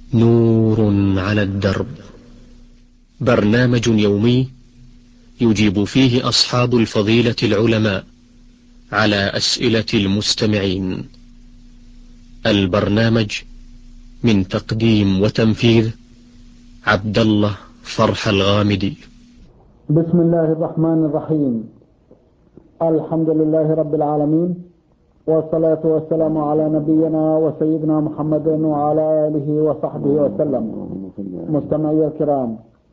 نور على الدرب، برنامج يومي يجيب فيه أصحاب الفضيلة العلماء على أسئلة المستمعين. البرنامج من تقديم وتنفيذ عبد الله فرح الغامدي. بسم الله الرحمن الرحيم. الحمد لله رب العالمين، والصلاة والسلام على نبينا وسيدنا محمد وعلى آله وصحبه وسلم. مستمعي الكرام،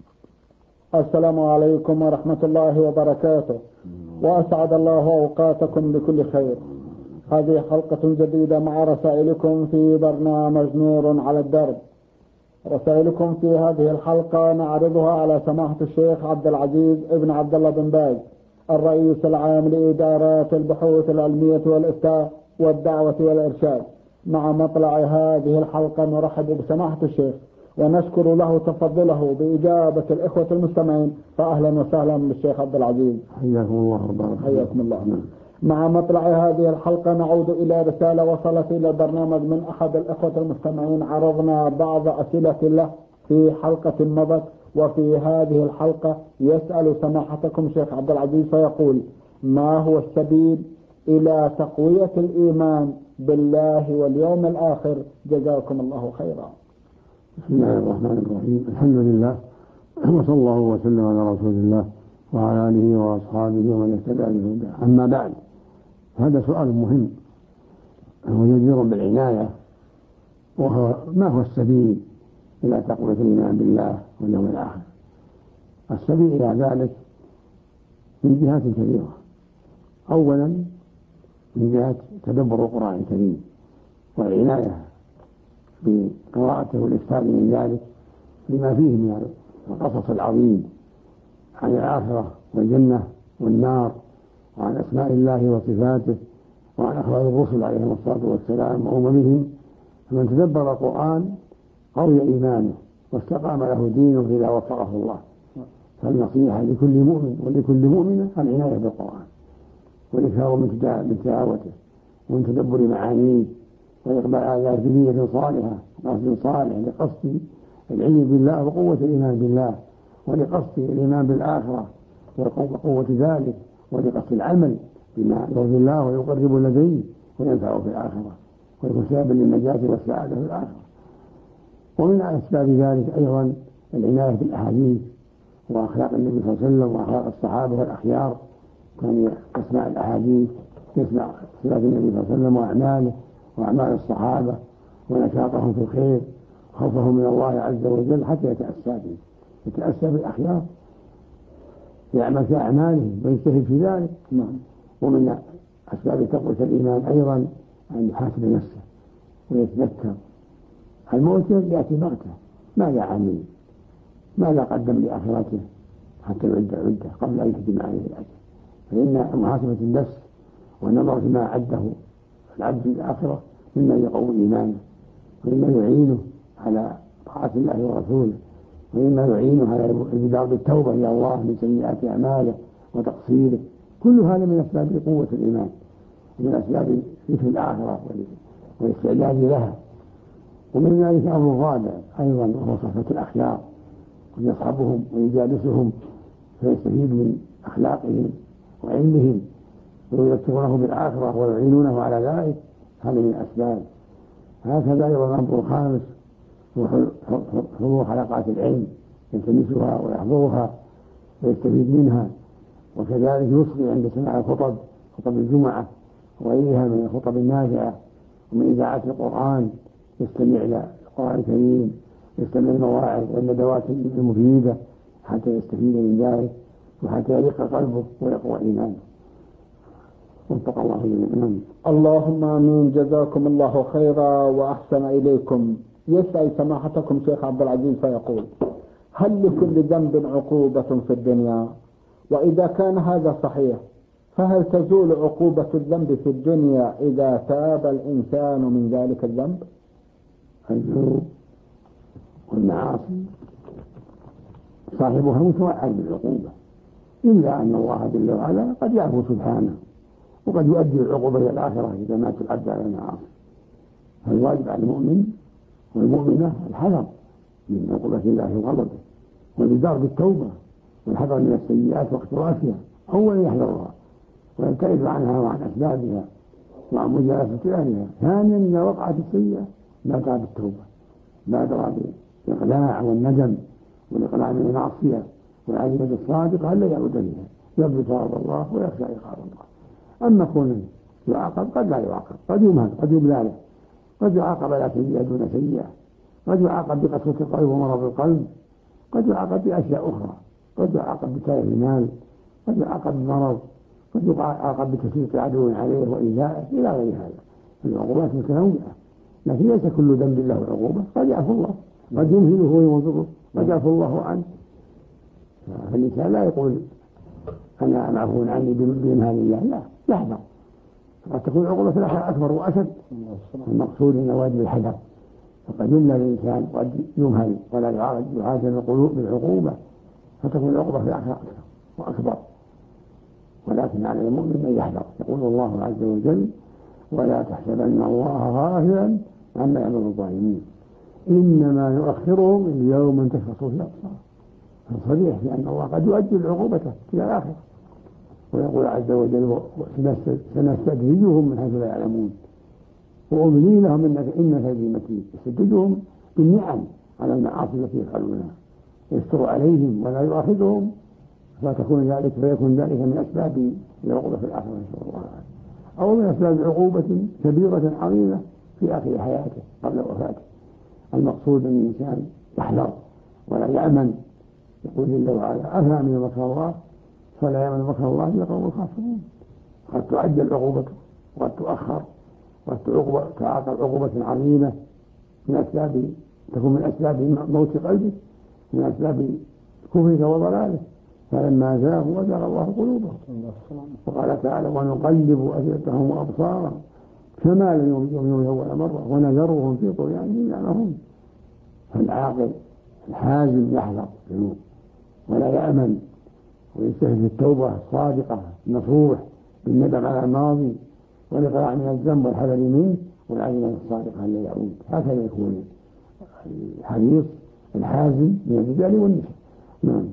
السلام عليكم ورحمة الله وبركاته، وأسعد الله أوقاتكم بكل خير. هذه حلقة جديدة مع رسائلكم في برنامج نور على الدرب. رسائلكم في هذه الحلقة نعرضها على سماحة الشيخ عبد العزيز ابن عبد الله بن باز، الرئيس العام لإدارات البحوث العلمية والإفتاء والدعوة والإرشاد. مع مطلع هذه الحلقة نرحب بسماحة الشيخ ونشكر له تفضله بإجابة الإخوة المستمعين، فأهلا وسهلا بالشيخ عبد العزيز. حياكم الله. حياكم الله. مع مطلع هذه الحلقة نعود إلى رسالة وصلت إلى البرنامج من أحد الإخوة المستمعين. عرضنا بعض أسئلة له في حلقة مضت، وفي هذه الحلقة يسأل سماحتكم شيخ عبد العزيز فيقول: ما هو السبيل إلى تقوية الإيمان بالله واليوم الآخر؟ جزاكم الله خيرا. بسم الله الرحمن الرحيم. الحمد لله، وصلى الله وسلم على رسول الله وعلى آله وأصحابه ومن اهتدى بهداه. أما بعد، هذا سؤال مهم وجدير بالعناية، وهو ما هو السبيل إلى تقوية الإيمان بالله واليوم الآخر؟ السبيل إلى ذلك من جهات كثيرة. أولا من جهة تدبر القرآن الكريم والعناية بقراءته والإكثار من ذلك لما فيه من القصص العظيم عن الآخرة والجنة والنار، وعن أسماء الله وصفاته، وعن أخبار الرسل عليهم الصلاة والسلام وأممهم. فمن تدبر القرآن قوي إيمانه واستقام له دينه إذا وفقه الله. فالنصيحة لكل مؤمن ولكل مؤمنة العناية بالقرآن والإكثار من تلاوته ومن تدبر معانيه، وإقبال على ذرية صالحة قصد صالح لقصد العلم بالله وقوة الإيمان بالله، ولقصد الإيمان بالآخرة وقوة ذلك، ولقصد العمل بما يرضي الله ويقرب لديه وينفع في الآخرة ويكون سببا للنجاة والسعادة في الآخرة. ومن أسباب ذلك أيضا العناية بالأحاديث وأخلاق النبي صلى الله عليه وسلم وأخلاق الصحابة والأخيار. كان يسمع الأحاديث، يسمع صفات النبي صلى الله عليه وسلم وأعماله وأعمال الصحابة ونشاطهم في الخير وخوفهم من الله عز وجل حتى يتأسى بالأخيار، يعمل في أعمالهم ويجتهد في ذلك. ومن أسباب تقوية الإيمان أيضا أن يحاسب نفسه ويتذكر الموت يأتي بغتة، ماذا عمل، ماذا قدم لآخرته حتى يعد قبل أن يكتب عليه الأجر. فإن محاسبة النفس والنظر فيما أعده العبد للآخرة مما يقوي إيمانه، ومما يعينه على طاعة الله ورسوله، ومما يعينه على البدار بالتوبة إلى الله من سيئات أعماله وتقصيره. كل هذا من أسباب قوة الإيمان ومن أسباب ذكر الآخرة والاستعداد لها. ومن ذلك أمر رابع أيضا، وهو صحبة الأخيار، ويصحبهم ويجالسهم فيستفيد من أخلاقهم وعلمهم ويذكرونه بالآخرة ويعينونه على ذلك. هذا من الأسباب. هكذا أيضا الأمر الخامس هو حضور حلقات العلم، يلتمسها ويحضرها ويستفيد منها، وكذلك يصغي عند سماع خطب الجمعة وغيرها من الخطب النافعة ومن إذاعة القرآن، يستمع إلى القرآن الكريم، يستمع المواعظ والندوات المفيدة حتى يستفيد من ذلك وحتى يليق قلبه ويقوى إيمانه. وفق الله جميعا. اللهم آمين. جزاكم الله خيرا وأحسن إليكم. يسأل سماحتكم شيخ عبد العزيز فيقول: هل لكل ذنب عقوبة في الدنيا؟ وإذا كان هذا صحيح، فهل تزول عقوبة الذنب في الدنيا إذا تاب الإنسان من ذلك الذنب؟ الذنوب والمعاصي صاحبها متوعد بالعقوبة، إلا أن الله جل وعلا قد يعفو سبحانه وقد يؤدي العقوبة إلى الآخرة إذا مات العبد على المعاصي. فالواجب على المؤمن والمؤمنة الحذر من عقوبة الله وغضبه، والبدار بالتوبة والحذر من السيئات واقترافها، أولا يحذرها ويبتعد عنها وعن أسبابها وعن مجالسة أهلها. ثانيا إذا وقعت السيئة بادر بالتوبة، بادر بالإقلاع والندم والإقلاع من المعصية والعزيمة الصادقة ألا يعود فيها، يرجو ثواب الله ويخشى عقاب الله. أما كونه يعاقب قد لا يعاقب، قد يمهل، قد يبلى له، قد يعاقب على سيئة دون سيئة، قد يعاقب بقسوة القلب ومرض القلب، قد يعاقب بأشياء أخرى، قد يعاقب بتلف المال، قد يعاقب بمرض، قد يعاقب بتسليط عدو عليه وإيذائه إلى غير هذا. العقوبات متنوعة، لكن ليس كل ذنب له عقوبة، قد يعفو الله، قد يمهله وينظره، قد يعفو الله عنه. فالإنسان لا يقول أنا معفو عني بإمهال الله، لا، يحذر، قد تكون عقوبة الآخرة أكبر وأشد. المقصود أن واجب الحذر، فقد يملى الإنسان وقد يمهل ولا يعاجل القلوب بالعقوبة، فتكون العقوبة في الآخرة أكثر وأكبر. ولكن على المؤمن أن يحذر. يقول الله عز وجل: ولا تحسبن الله غافلا عما يعمل الظالمين إنما يؤخرهم ليوم تشخص فيه الأبصار. فصريح في أن الله قد يؤجل عقوبته إلى الآخرة. ويقول عز وجل: سنستدرجهم من حيث لا يعلمون وأملي لهم إن كيدي متين. يستدرجهم بالنعم على المعاصي التي يفعلونها، يستر عليهم ولا يؤاخذهم، فيكون ذلك من أسباب العقوبة في الآخرة إن شاء الله، أو من أسباب عقوبة كبيرة عظيمة في آخر حياته قبل وفاته. المقصود أن الإنسان يحذر ولا يأمن. يقول جل وعلا: أفأمن مكر الله فلا يأمن مكر الله إلا القوم الخاسرون. قد تعجل عقوبته وقد تؤخر، وقد تعاقب عقوبة عظيمة تكون من أسباب موت قلبه، من أسباب كفرك وضلاله. فلما زاغوا وزاغ الله قلوبهم. وقال تعالى: ونقلب أفئدتهم وأبصارهم كما لم يؤمنوا أول مرة ونذرهم في طغيانهم يعمهون. فالعاقل الحازم يحذر الذنوب ولا يأمن، ويجتهد في التوبة الصادقة النصوح بالندم على الماضي والإقلاع من الذنب والحذر منه والعزيمة الصادقة لا يعود. هكذا يكون الحريص الحازم من الرجال والنساء. نعم.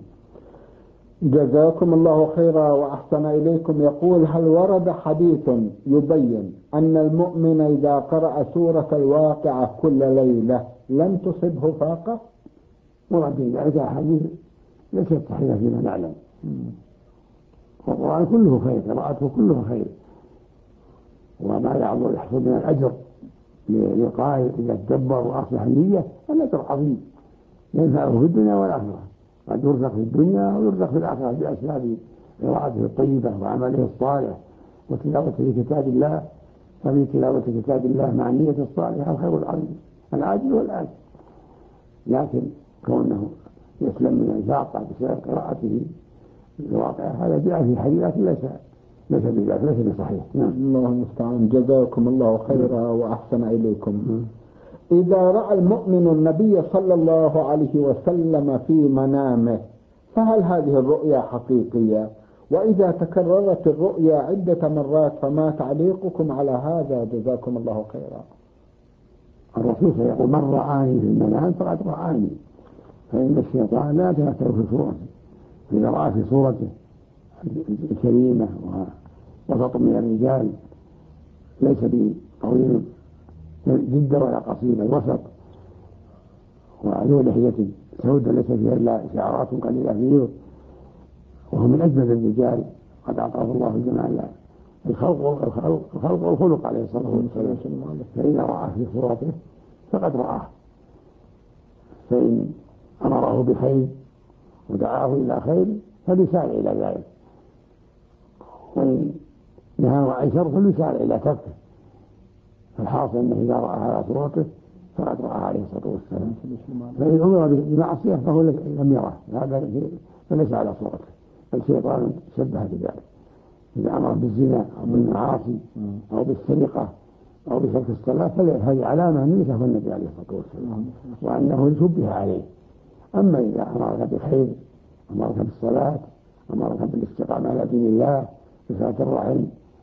جزاكم الله خيرا وأحسن إليكم. يقول: هل ورد حديث يبين أن المؤمن إذا قرأ سورة الواقعة كل ليلة لن تصبه فاقة؟ ورد ذلك حديث ليست صحيحة فيما نعلم. والقرآن كله خير، قراءته كله خير، وما يحصل من الأجر للقارئ إذا تدبر وأصلح النية الأجر عظيم ينفعه في الدنيا والآخرة. قد يرزق في الدنيا ويرزق في الآخرة بأسباب قراءته الطيبة وعمله الصالح وتلاوته لكتاب الله. ففي تلاوة كتاب الله مع النية الصالحة الخير العظيم العاجل والآجل. لكن كونه يسلم من الفاقة بسبب قراءته الواقع هذا جاء في حديث ليس بذلك، ليس بصحيح. الله المستعان. جزاكم الله خيرا وأحسن إليكم. إذا رأى المؤمن النبي صلى الله عليه وسلم في منامه فهل هذه الرؤيا حقيقية؟ وإذا تكررت الرؤيا عدة مرات فما تعليقكم على هذا؟ جزاكم الله خيرا. الرسول سيقول: من رآني في المنام فقد رآني، فإن الشيطان لا يتمثل في صورته. إذا رأى في صورته الكريمة ووسط من الرجال ليس بطويل جدا ولا قصير، الوسط، وذو لحية سوداء ليس فيها إلا شعرات قليلة فيه، وهو من أجمل الرجال قد أعطاه الله جمال الخلق والخلق عليه الصلاة والسلام. فإذا رأى في صورته فقد رآه، فإن أمره بخير ودعاه إلى خير فليسارع إلى ذلك، وإن نهاه عن شر فليسارع إلى تركه. فالحاصل أنه إذا رأى على صورته فقد رأى عليه الصلاة والسلام. فإن أمر بمعصية فهو لم يره، هذا فليس على صورته. الشيطان شبه بذلك، إذا أمر بالزنا أو بالمعاصي أو بالسرقة أو بترك الصلاة فهذه علامة أن يشوف النبي عليه الصلاة والسلام وأنه شبه عليه. أما إذا أمرك بخير، أمرك بالصلاة، أمرك بالاستقامة على دين الله، بصلة الرحم،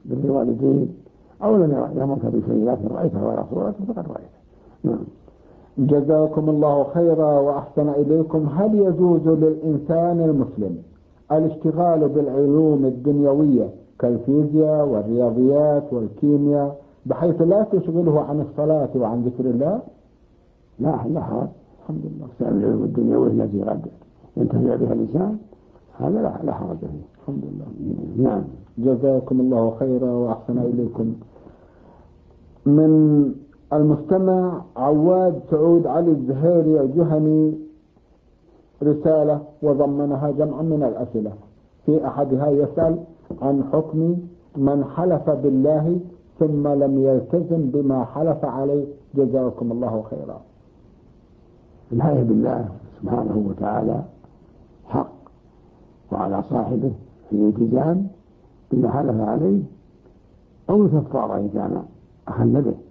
بالوالدين، أو لم يأمرك بشيء لكن رأيته على صورته فقد رأيته. نعم. جزاكم الله خيرا وأحسن إليكم. هل يجوز للإنسان المسلم الاشتغال بالعلوم الدنيوية كالفيزياء والرياضيات والكيمياء بحيث لا تشغله عن الصلاة وعن ذكر الله؟ لا حرج، الحمد لله. العلوم الدنيوية التي قد ينتفع بها الإنسان هذا لا حرج فيه، الحمد لله. نعم. جزاكم الله خيرا وأحسن إليكم. من المستمع عواد سعود علي الزهيري الجهني رسالة وضمنها جمعا من الأسئلة. في أحدها يسأل عن حكم من حلف بالله ثم لم يلتزم بما حلف عليه، جزاكم الله خيرا. الحلف بالله سبحانه وتعالى حق، وعلى صاحبه الالتزام بما حلف عليه أو الكفارة إن كان أخل به.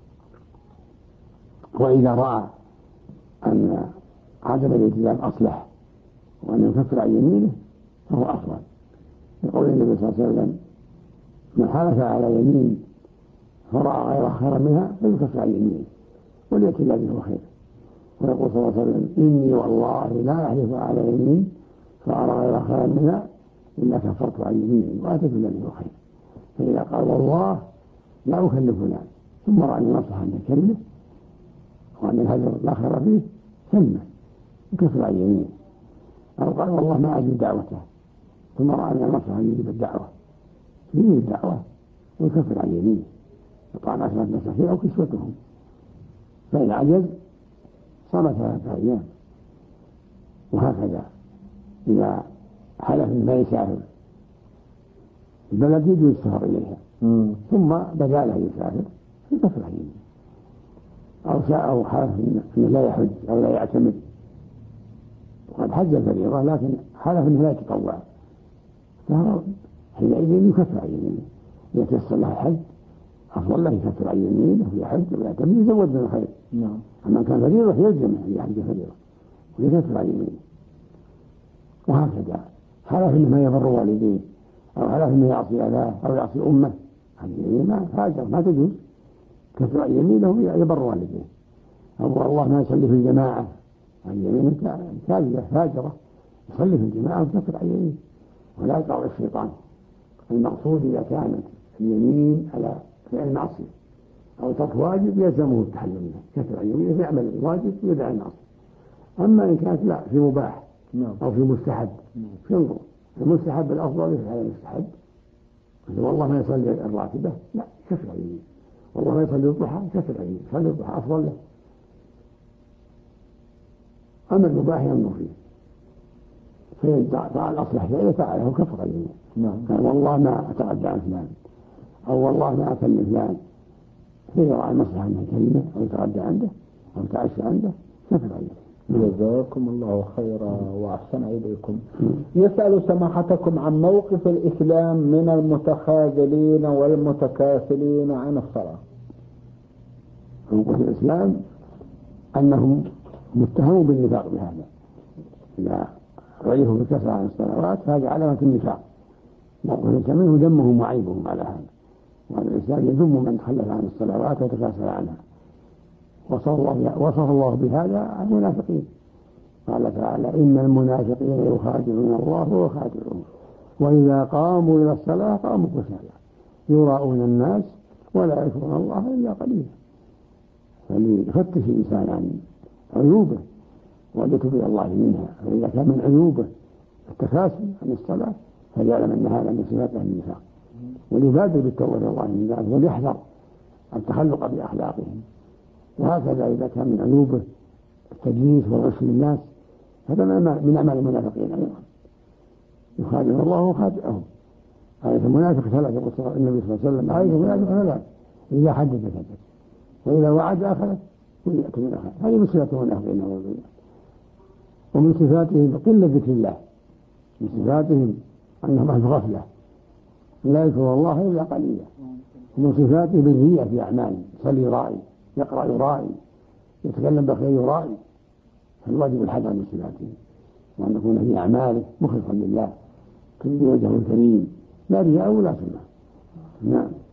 وإذا رأى أن عدم الالتزام أصلح وأن يكفر عن يمينه فهو أفضل، يقول النبي صلى الله عليه وسلم: من حلف على يمين فرأى غير خيرا منها فيكفر عن يمينه وليأتي الذي هو خير. ويقول صلى الله عليه وسلم: إني والله لا أحلف على يمين فأرى غير خيرا منها إلا كفرت عن يميني وأتيت الذي هو خير. فإذا قال: والله لا أكلف فلان، ثم رأى أن نصح أن يكلمه وأن الهجر لا خير فيه سلمه يكفر عن يمينه. أو قال: والله ما أجب دعوته، ثم رأى أن نصح أن يجيب الدعوة يجيب الدعوة ويكفر عن يمينه، يطعن 10 مساكين أو كسوتهم. فإن عجز صام 3 أيام. وهكذا إذا حلف ما يسافر البلد يجوز السفر إليها ثم بدا له يسافر يكفر عن يمينه. أو حلف أنه لا يحج أو لا يعتمد وقد حج الفريضة لكن حلف أنه لا يتطوع، حينئذ يكفر عن يمينه. يتيسر له الحج أفضل له يكفر عن يمينه ويحج ويعتمد يزود من الخير. أما كان فريضة يلزمه أن يحج فريضة ويكفر عن يمينه. وهكذا حلف أنه ما يبر والديه أو حلف أنه يعصي أباه أو يعصي أمه عن يمينه فاجر ما تجوز، كفر عن يمينه يبر والديه. أو والله ما يصلي في الجماعة عن يمينه كاذبة فاجرة، يصلي في الجماعة وكفر عن يمينه ولا يقع الشيطان. المقصود إذا كانت اليمين على فعل معصية أو ترك واجب يلزمه التحلل منه كفر عن يمينه فيعمل الواجب ويدع المعصية. أما إن كانت لا في مباح أو في مستحب فينظر المستحب الأفضل يفعل المستحب. والله ما يصلي الراتبة لا كفر عن يمينه، والله ما يصلي الضحى كفر عن يمينه، صلي الضحى أفضل له. أما المباح ينظر فيه فإن فعل الأصلح فإذا فعله كفر عن يمينه. قال: والله ما أتغدى عن فلان أو والله ما أكل فلان، فيرى المصلحة أنه كلمة أو يتغدى عنده أو يتعشى عنده كفر عن يمينه. جزاكم الله خيرا وأحسن إليكم. يسأل سماحتكم عن موقف الإسلام من المتخاذلين والمتكاسلين عن الصلاة. موقف الإسلام أنهم متهموا بالنفاق بهذا، إذا رأيه بالكسر عن الصلوات هذا علامة النفاق. موقف الإسلام منه ذمهم وعيبهم على هذا، وأن الإسلام يذم من تخلف عن الصلوات وتكاسل عنها. وصف الله بهذا المنافقين، قال تعالى: إن المنافقين يخادعون الله وهو خادعهم وإذا قاموا إلى الصلاة قاموا كسالى يراءون الناس ولا يذكرون الله إلا قليلا. فليفتش الإنسان عن عيوبه ويتوب إلى الله منها. فإذا كان من عيوبه التكاسل عن الصلاة فليعلم أن هذا من صفات أهل النفاق وليبادر بالتوبة إلى الله من ذلك وليحذر التخلق بأخلاقهم. وهكذا إذا كان من عيوبه التجليس والغش للناس هذا من أعمال المنافقين أيضا، يخادعون الله وخادعهم. آية المنافق 3 يقول النبي صلى الله عليه وسلم: آية المنافق 3 إذا حدث كذب وإذا وعد أخذ ويأتي من أخذ. هذه من صفات المنافقين. ومن صفاتهم قلة ذكر الله، من صفاتهم أنهم أهل غفلة لا يذكر الله إلا قليلا. ومن صفاتهم الرياء في أعمال، يصلي يرائي، يقرأ يرائي، يتكلم بخير يرائي. فالواجب الحذر من صفاتهم وأن يكون في أعماله مخلصا لله في وجهه الكريم لا رياء ولا سمعة. نعم.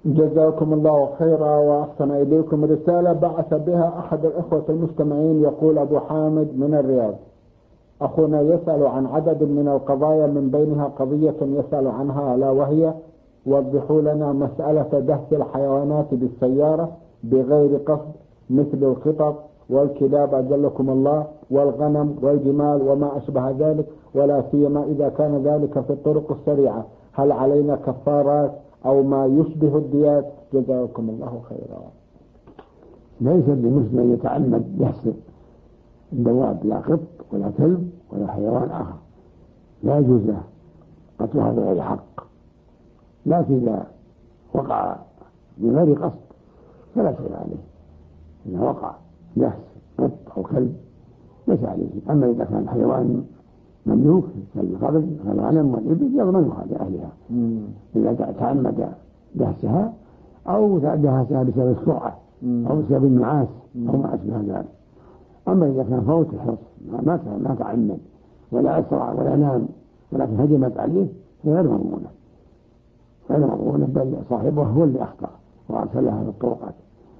جزاكم الله خيرا وأحسن إليكم. رسالة بعث بها أحد الإخوة المستمعين، يقول أبو حامد من الرياض: أخونا يسأل عن عدد من القضايا، من بينها قضية يسأل عنها ألا وهي: وضحوا لنا مسألة دهس الحيوانات بالسيارة بغير قصد، مثل القطط والكلاب أجلكم الله والغنم والجمال وما أشبه ذلك، ولا سيما إذا كان ذلك في الطرق السريعة، هل علينا كفارات أو ما يشبه الديات؟ جزاكم الله خيرا. ليس بمسلم أن يتعمد دهس الدواب، لا قط ولا كلب ولا حيوان آخر، لا يجوز له قتلها بغير حق، لكن إذا وقع بغير قصد فلا شيء عليه. إذا وقع دهس قط أو كلب ليس عليه. أما إذا كان حيوان مملوك كالغنم والإبل يضمنها لأهلها إذا تعمد دهسها أو دهسها بسبب السرعة أو بسبب النعاس أو ما أشبه ذلك. أما إذا كان فوت الحرص ما تعمد ولا أسرع ولا نام ولكن هجمت عليه غير مضمونة، بل صاحبه هو اللي أخطأ وأرسلها في الطرقات.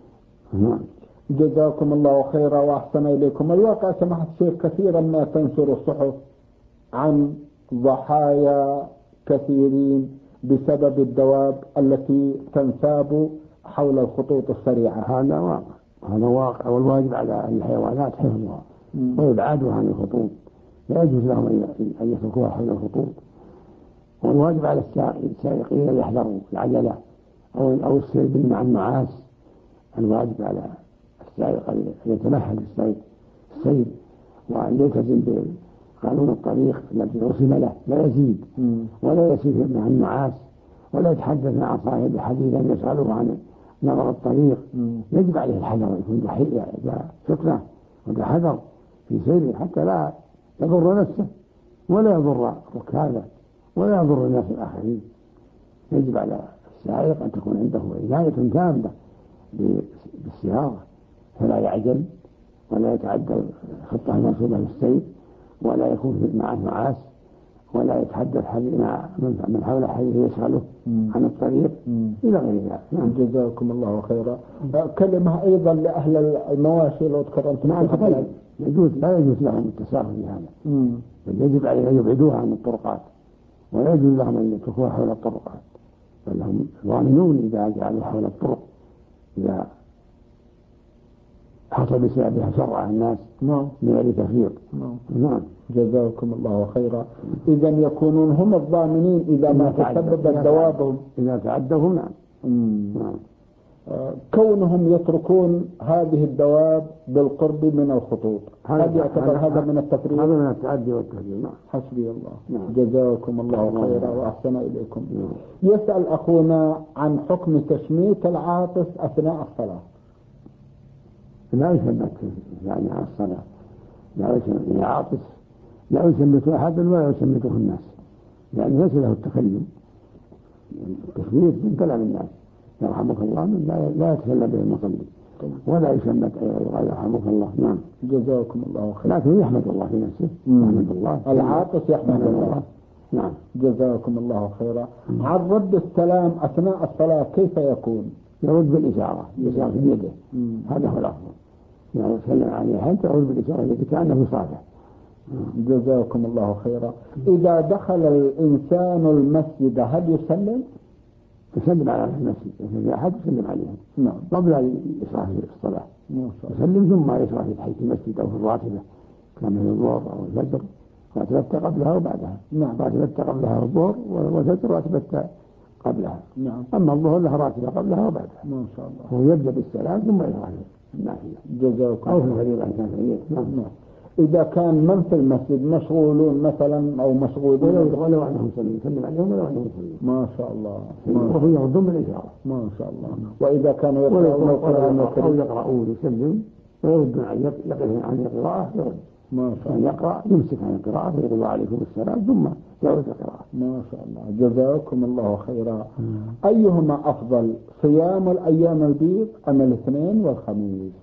جزاكم الله خيرا وأحسن إليكم. الواقع سمحت الشيخ كثيرا ما تنشر الصحف عن ضحايا كثيرين بسبب الدواب التي تنساب حول الخطوط السريعة. هذا واقع، والواجب على الحيوانات حفظها وإبعادها عن الخطوط، لا يجوز لهم أن يتركوها حول الخطوط. والواجب على السائقين أن يحذروا العجلة أو السير مع النعاس. الواجب على السائق أن يتمهل السير وأن يلتزم بقانون الطريق الذي رسم له، لا يزيد ولا يسير مع النعاس ولا يتحدث مع صاحب حديثا يسأله عن نظر الطريق. يجب عليه الحذر، يكون ضحية إذا فتنة وتحذر في سيره حتى لا يضر نفسه ولا يضر ركابه ولا يضر الناس الآخرين. يجب على السائق أن تكون عنده عناية تامة بالسيارة، فلا يعجل ولا يتعدى الخطة المرسومة للسير ولا يكون معه نعاس ولا يتحدث مع من حول حديث يشغله عن الطريق إلى غير ذلك. جزاكم الله خيرا. كلمة أيضا لأهل المواشي لو تكرمت. لا يجوز لهم التساهل في هذا، بل يجب عليهم أن يبعدوها عن الطرقات ولا يجوز لهم أن يتركوها حول الطرقات، بل هم ضامنون إذا جعلوا حول الطرق، إذا حصل بسببها شر على الناس من غير تفريط. جزاكم الله خيرا. إذا يكونون هم الضامنين إذا ما تسببت دوابهم، إذا تعدهم. كونهم يتركون هذه الدواب بالقرب من الخطوط، هذا يعتبر هذا من التفريط، هذا من التعدي والتهجير. حسبي الله. جزاكم الله خيرا وأحسن إليكم. يسأل أخونا عن حكم تشميت العاطس أثناء الصلاة. لا يشمت يعني على الصلاة، لا يشمت العاطس، لا يشمت أحد ولا يشمته الناس، لأن ليس له التكلم. التشميت من كلام الناس، يرحمك الله، من لا يتكلم به المصلي ولا يشمت أيضا يرحمك الله. جزاكم الله خير. لكن يحمد الله في نفسه، يحمد الله العاطس يحمد الله. جزاكم الله خيرا. عن رد السلام أثناء الصلاة كيف يكون؟ يرد بالإشارة في يده، هذا هو الأفضل. يعني يسلم عليه حتى يرد بالإشارة التي كأنه صافح. جزاكم الله خيرا. إذا دخل الإنسان المسجد هل يسلم؟ يسلم على المسجد، إذا أحد يسلم عليهم قبل أن يشرع في الصلاة، يسلم ثم يشرع في تحية المسجد أو في الراتبة كما في الظهر أو الفجر، راتبته قبلها وبعدها. راتبته قبلها الظهر والفجر راتبته قبلها. أما الظهر لها راتبة قبلها وبعدها. ما شاء الله. هو يبدأ بالسلام ثم يشرع في النافلة. جزاكم أو في الفريضة إن كان فريضة. إذا كان من في المسجد مشغولون مثلا أو مشغولين ولو أنهم يسلم عليهم ولو أنهم يسلم. ما شاء الله. وهو يردون بالإشارة. ما شاء الله. وإذا كانوا يقرؤون القرآن أو يقرؤون يسلم ويردون يقف عن القراءة يرد. ما شاء الله. يقرأ يمسك عن القراءة ويقول عليكم السلام ثم يعود القراءة. ما شاء الله. جزاكم الله خيرا. أيهما أفضل، صيام الأيام البيض أم الاثنين والخميس؟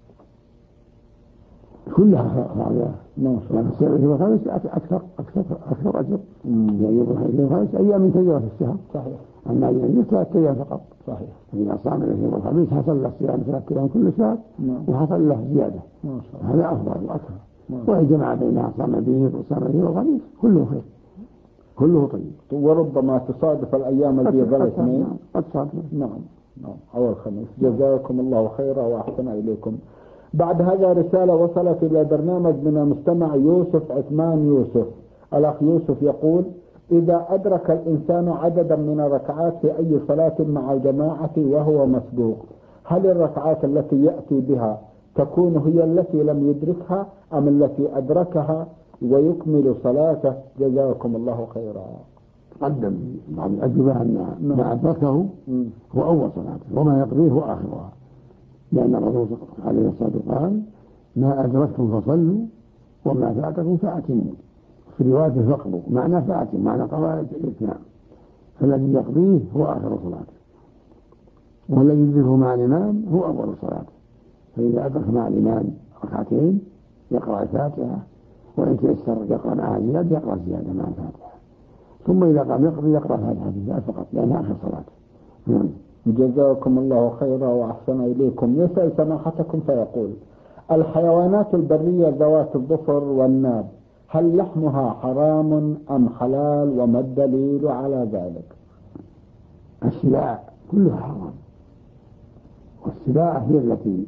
كلها خاضعة. ما شاء الله. السبت والخميس أكثر أجر. يعني الخميس أيام من كثيرة في الشهر. صحيح. أما اليمين 3 أيام فقط. صحيح. فإذا صام الاثنين والخميس حصل له صيام 3 أيام كل شهر وحصل له زيادة. هذا أفضل وأكثر. وإن جمع بينها صام البيض وصام الاثنين والخميس كله خير كله طيب. وربما تصادف الأيام البيض الاثنين. قد صادف. نعم أو الخميس. جزاكم الله خيرا وأحسن إليكم. بعد هذا رسالة وصلت إلى برنامج من المستمع يوسف عثمان يوسف. الأخ يوسف يقول: إذا أدرك الإنسان عددا من الركعات في أي صلاة مع الجماعة وهو مسبوق، هل الركعات التي يأتي بها تكون هي التي لم يدركها أم التي أدركها ويكمل صلاته؟ جزاكم الله خيرا. قدم بعض الأجوبة أن ما أدركه هو أول صلاته وما يقضيه هو آخرها، لأن الرسول عليه الصلاة والسلام قال: ما أدركتم فصلوا وما فاتكم فأتموا. في رواية فقضوا معنى فأتم معنى قضاء الإتمام، فالذي يقضيه هو آخر صلاته، والذي يدركه مع الإمام هو أول صلاته. فإذا أدرك مع الإمام ركعتين يقرأ الفاتحة، وإن تيسر يقرأ معها زيادة يقرأ زيادة مع الفاتحة، ثم إذا قام يقضي يقرأ الفاتحة فقط لأنها آخر صلاته. جزاكم الله خيرا وأحسن إليكم. يسأل سماحتكم فيقول: الحيوانات البرية ذوات الظفر والناب هل لحمها حرام أم حلال، وما الدليل على ذلك؟ السباع كلها حرام، والسباع هي التي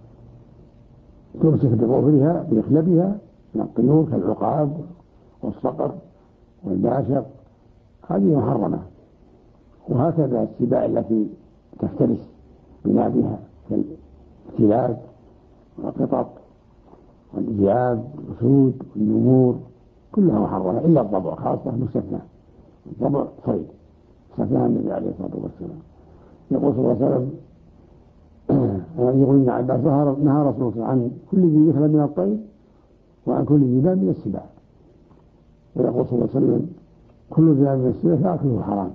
تمسك بظفرها بمخلبها من الطيور كالعقاب والصقر والباشق، هذه محرمة. وهكذا السباع التي تفترس بنابها كالكلاب والقطط والذئاب والأسود والنمور كلها محرمة إلا الضبع خاصة مستثنى. الضبع صيد استثناه النبي عليه الصلاة والسلام. يقول صلى الله عليه وسلم يقول ابن عباس: نهى رسول الله عن كل ذي يخلى من الطير وعن كل ذي باب من السباع. ويقول صلى الله عليه وسلم: كل ذي باب من السباع فأكله حرام.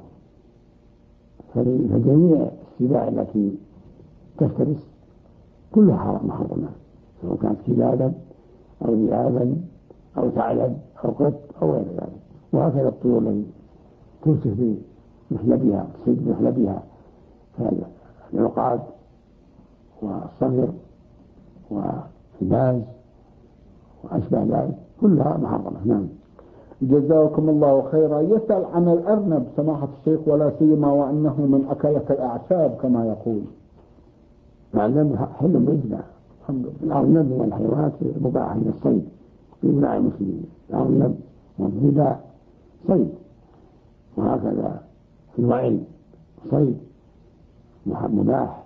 فجميع السباع التي تفترس كلها حرام محرمة، سواء كانت كلابا أو ذئابا أو ثعلب أو قط أو غير ذلك. وهكذا الطيور التي تمسك بمخلبها تصيد بمخلبها كالعقاد والصقر والباز وأشبه ذلك كلها محرمة. نعم. جزاكم الله خيرا. يسأل عن الأرنب سماحة الشيخ، ولا سيما وأنه من أكلة الأعشاب كما يقول. الأرنب حل بإجماع. الأرنب من الحيوانات المباحة من الصيد بإجماع المسلمين. الأرنب والضباع صيد، وهكذا الوعل صيد مباح،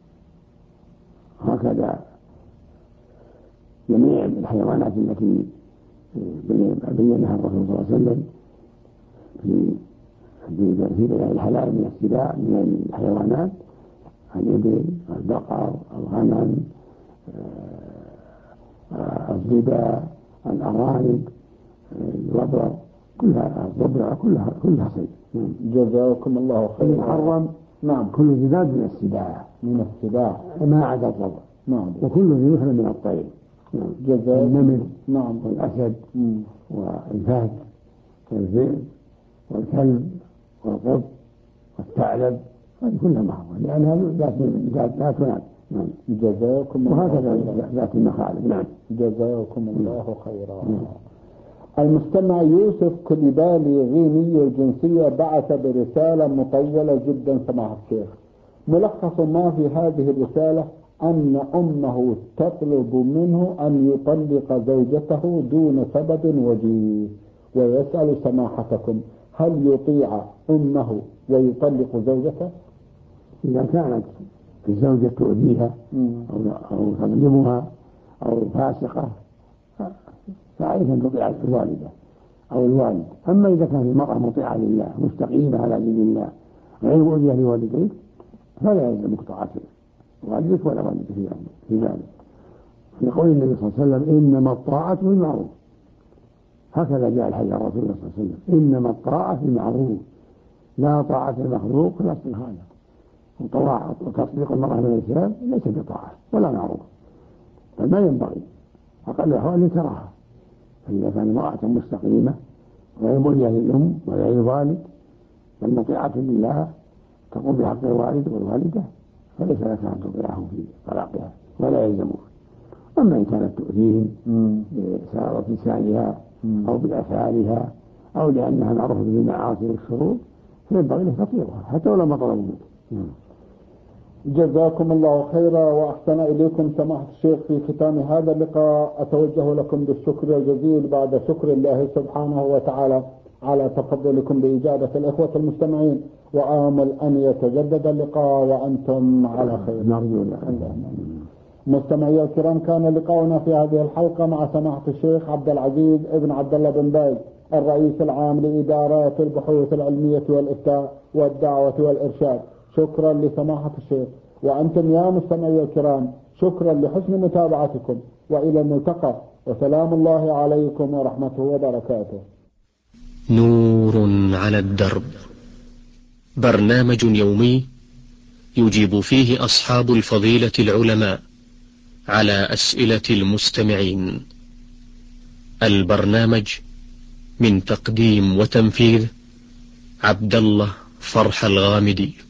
وهكذا جميع الحيوانات التي بينها الرسول صلى الله عليه وسلم في بيان الحلال من السباع من الحيوانات: الإبل، البقر، الغنم، الضباع، الأرانب، الوبر، كلها صيد. جزاكم الله خيرا. المحرم نعم كل ذباب من السباع ما عدا الضبع. نعم. وكل ذي يخلى من الطير. النمر والأسد والفهد والذئب والكلب والقط والثعلب، هذه كلها محرمة لأنها لا تنال. جزاكم الله. وهكذا ذات المخالب. نعم. جزاكم الله خيرا. المستمع يوسف كليبالي غيني الجنسية بعث برسالة مطولة جدا سماحة الشيخ. ملخص ما في هذه الرسالة أن أمه تطلب منه أن يطلق زوجته دون سبب وجيه، ويسأل سماحتكم: هل يطيع أمه ويطلق زوجته؟ إذا كانت الزوجة تؤذيها أو تظلمها أو فاسقة فعليها أن تطيع الوالدة أو الوالد. أما إذا كانت المرأة مطيعة لله مستقيمة على دين الله غير مؤذية لوالديك فلا يلزمك طاعة والدك ولا والدك في ذلك. في قول النبي صلى الله عليه وسلم: إنما الطاعة في المعروف. هكذا جاء الحديث عن رسول الله صلى الله عليه وسلم: إنما الطاعة في المعروف، لا طاعة المخلوق في نص الخالق. وتصديق المرأة من الإسلام ليس بطاعة ولا معروف، بل ما ينبغي أقل الأحوال الكراهة. فإذا كان امرأة مستقيمة غير مؤذية للأم ولا للوالد بل مطيعة لله تقوم بحق الوالد والوالدة، فليس لك أن تطيعهم في طلاقها ولا يلزموك. أما إن كانت تؤذيهم بسبب لسانها أو بأفعالها أو لأنها معروفة بالمعاصي والشرور فينبغي له تطيعها حتى ولو ما طلبوا منك. جزاكم الله خيرا وأحسن إليكم سماحة الشيخ. في ختام هذا اللقاء أتوجه لكم بالشكر الجزيل بعد شكر الله سبحانه وتعالى على تفضلكم بإجابة الإخوة المستمعين، وآمل أن يتجدد اللقاء وأنتم على خير. نرجو مستمعي الكرام، كان لقاؤنا في هذه الحلقة مع سماحة الشيخ عبد العزيز ابن عبد الله بن باز، الرئيس العام لإدارات البحوث العلمية والإفتاء والدعوة والإرشاد. شكرا لسماحة الشيخ، وأنتم يا مستمعي الكرام شكرا لحسن متابعتكم، وإلى الملتقى، وسلام الله عليكم ورحمته وبركاته. نور على الدرب، برنامج يومي يجيب فيه أصحاب الفضيلة العلماء على أسئلة المستمعين. البرنامج من تقديم وتنفيذ عبد الله فرح الغامدي.